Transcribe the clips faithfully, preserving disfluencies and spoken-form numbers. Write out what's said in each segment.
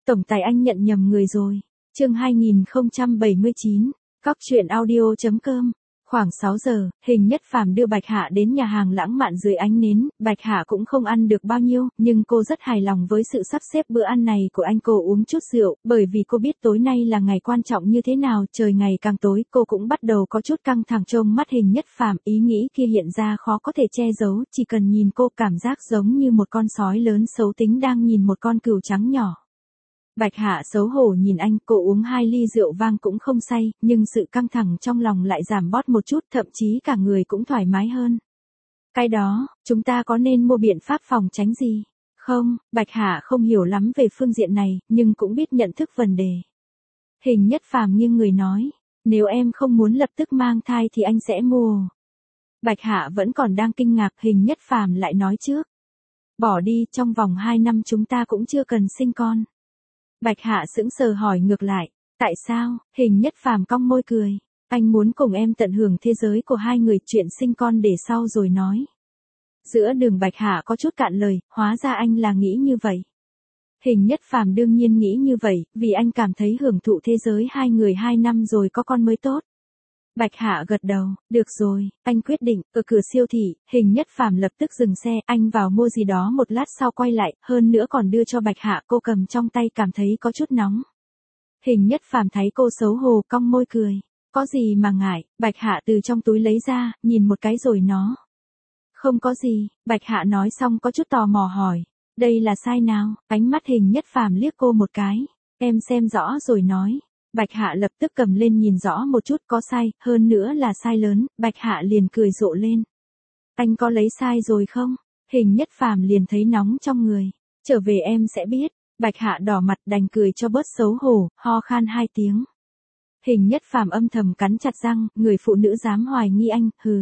Tổng tài anh nhận nhầm người rồi. Chương hai nghìn không trăm bảy mươi chín, Cóc truyện audio chấm com. Khoảng sáu giờ, Hình Nhất Phàm đưa Bạch Hạ đến nhà hàng lãng mạn dưới ánh nến, Bạch Hạ cũng không ăn được bao nhiêu, nhưng cô rất hài lòng với sự sắp xếp bữa ăn này của anh. Cô uống chút rượu, bởi vì cô biết tối nay là ngày quan trọng như thế nào. Trời ngày càng tối, cô cũng bắt đầu có chút căng thẳng trông mắt Hình Nhất Phàm, ý nghĩ kia hiện ra khó có thể che giấu, chỉ cần nhìn cô cảm giác giống như một con sói lớn xấu tính đang nhìn một con cừu trắng nhỏ. Bạch Hạ xấu hổ nhìn anh, cô uống hai ly rượu vang cũng không say, nhưng sự căng thẳng trong lòng lại giảm bớt một chút, thậm chí cả người cũng thoải mái hơn. Cái đó, chúng ta có nên mua biện pháp phòng tránh gì? Không, Bạch Hạ không hiểu lắm về phương diện này, nhưng cũng biết nhận thức vấn đề. Hình Nhất Phàm nghiêng người nói, nếu em không muốn lập tức mang thai thì anh sẽ mua. Bạch Hạ vẫn còn đang kinh ngạc, Hình Nhất Phàm lại nói trước. Bỏ đi, trong vòng hai năm chúng ta cũng chưa cần sinh con. Bạch Hạ sững sờ hỏi ngược lại, tại sao? Hình Nhất Phàm cong môi cười, anh muốn cùng em tận hưởng thế giới của hai người, chuyện sinh con để sau rồi nói. Giữa đường Bạch Hạ có chút cạn lời, hóa ra anh là nghĩ như vậy. Hình Nhất Phàm đương nhiên nghĩ như vậy, vì anh cảm thấy hưởng thụ thế giới hai người hai năm rồi có con mới tốt. Bạch Hạ gật đầu, được rồi, anh quyết định. Ở cửa siêu thị, Hình Nhất Phàm lập tức dừng xe, anh vào mua gì đó một lát sau quay lại, hơn nữa còn đưa cho Bạch Hạ, cô cầm trong tay cảm thấy có chút nóng. Hình Nhất Phàm thấy cô xấu hổ cong môi cười, có gì mà ngại. Bạch Hạ từ trong túi lấy ra, nhìn một cái rồi nó. Không có gì. Bạch Hạ nói xong có chút tò mò hỏi, đây là size nào? Ánh mắt Hình Nhất Phàm liếc cô một cái, em xem rõ rồi nói. Bạch Hạ lập tức cầm lên nhìn rõ một chút, có size, hơn nữa là size lớn. Bạch Hạ liền cười rộ lên. Anh có lấy size rồi không? Hình Nhất Phàm liền thấy nóng trong người. Trở về em sẽ biết. Bạch Hạ đỏ mặt đành cười cho bớt xấu hổ, ho khan hai tiếng. Hình Nhất Phàm âm thầm cắn chặt răng, người phụ nữ dám hoài nghi anh, hừ.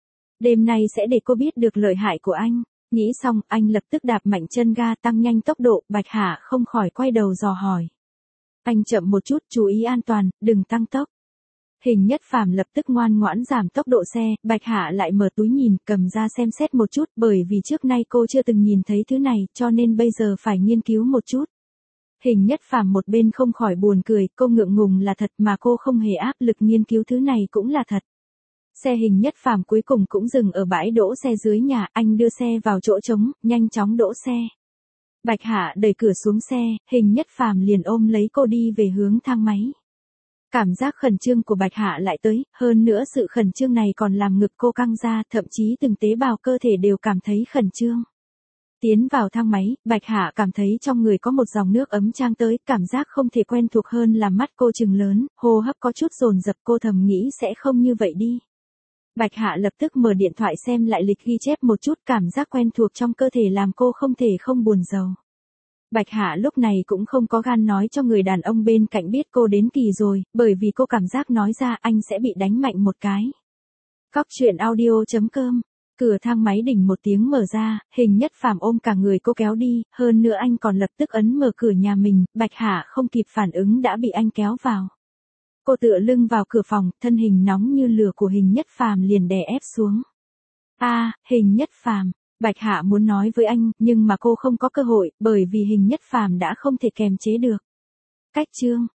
Đêm nay sẽ để cô biết được lợi hại của anh. Nghĩ xong, anh lập tức đạp mạnh chân ga tăng nhanh tốc độ. Bạch Hạ không khỏi quay đầu dò hỏi. Anh chậm một chút, chú ý an toàn, đừng tăng tốc. Hình Nhất Phàm lập tức ngoan ngoãn giảm tốc độ xe. Bạch Hạ lại mở túi nhìn, cầm ra xem xét một chút, bởi vì trước nay cô chưa từng nhìn thấy thứ này, cho nên bây giờ phải nghiên cứu một chút. Hình Nhất Phàm một bên không khỏi buồn cười, cô ngượng ngùng là thật mà cô không hề áp lực nghiên cứu thứ này cũng là thật. Xe Hình Nhất Phàm cuối cùng cũng dừng ở bãi đỗ xe dưới nhà, anh đưa xe vào chỗ trống, nhanh chóng đỗ xe. Bạch Hạ đẩy cửa xuống xe, Hình Nhất Phàm liền ôm lấy cô đi về hướng thang máy. Cảm giác khẩn trương của Bạch Hạ lại tới, hơn nữa sự khẩn trương này còn làm ngực cô căng ra, thậm chí từng tế bào cơ thể đều cảm thấy khẩn trương. Tiến vào thang máy, Bạch Hạ cảm thấy trong người có một dòng nước ấm tràn tới, cảm giác không thể quen thuộc hơn làm mắt cô trừng lớn, hô hấp có chút dồn dập, cô thầm nghĩ sẽ không như vậy đi. Bạch Hạ lập tức mở điện thoại xem lại lịch ghi chép một chút, cảm giác quen thuộc trong cơ thể làm cô không thể không buồn rầu. Bạch Hạ lúc này cũng không có gan nói cho người đàn ông bên cạnh biết cô đến kỳ rồi, bởi vì cô cảm giác nói ra anh sẽ bị đánh mạnh một cái. Cóc truyện audio chấm com. Cửa thang máy đỉnh một tiếng mở ra, Hình Nhất Phàm ôm cả người cô kéo đi, hơn nữa anh còn lập tức ấn mở cửa nhà mình. Bạch Hạ không kịp phản ứng đã bị anh kéo vào. Cô tựa lưng vào cửa phòng, thân hình nóng như lửa của Hình Nhất Phàm liền đè ép xuống. A, à, Hình Nhất Phàm. Bạch Hạ muốn nói với anh, nhưng mà cô không có cơ hội, bởi vì Hình Nhất Phàm đã không thể kềm chế được. Cách chương.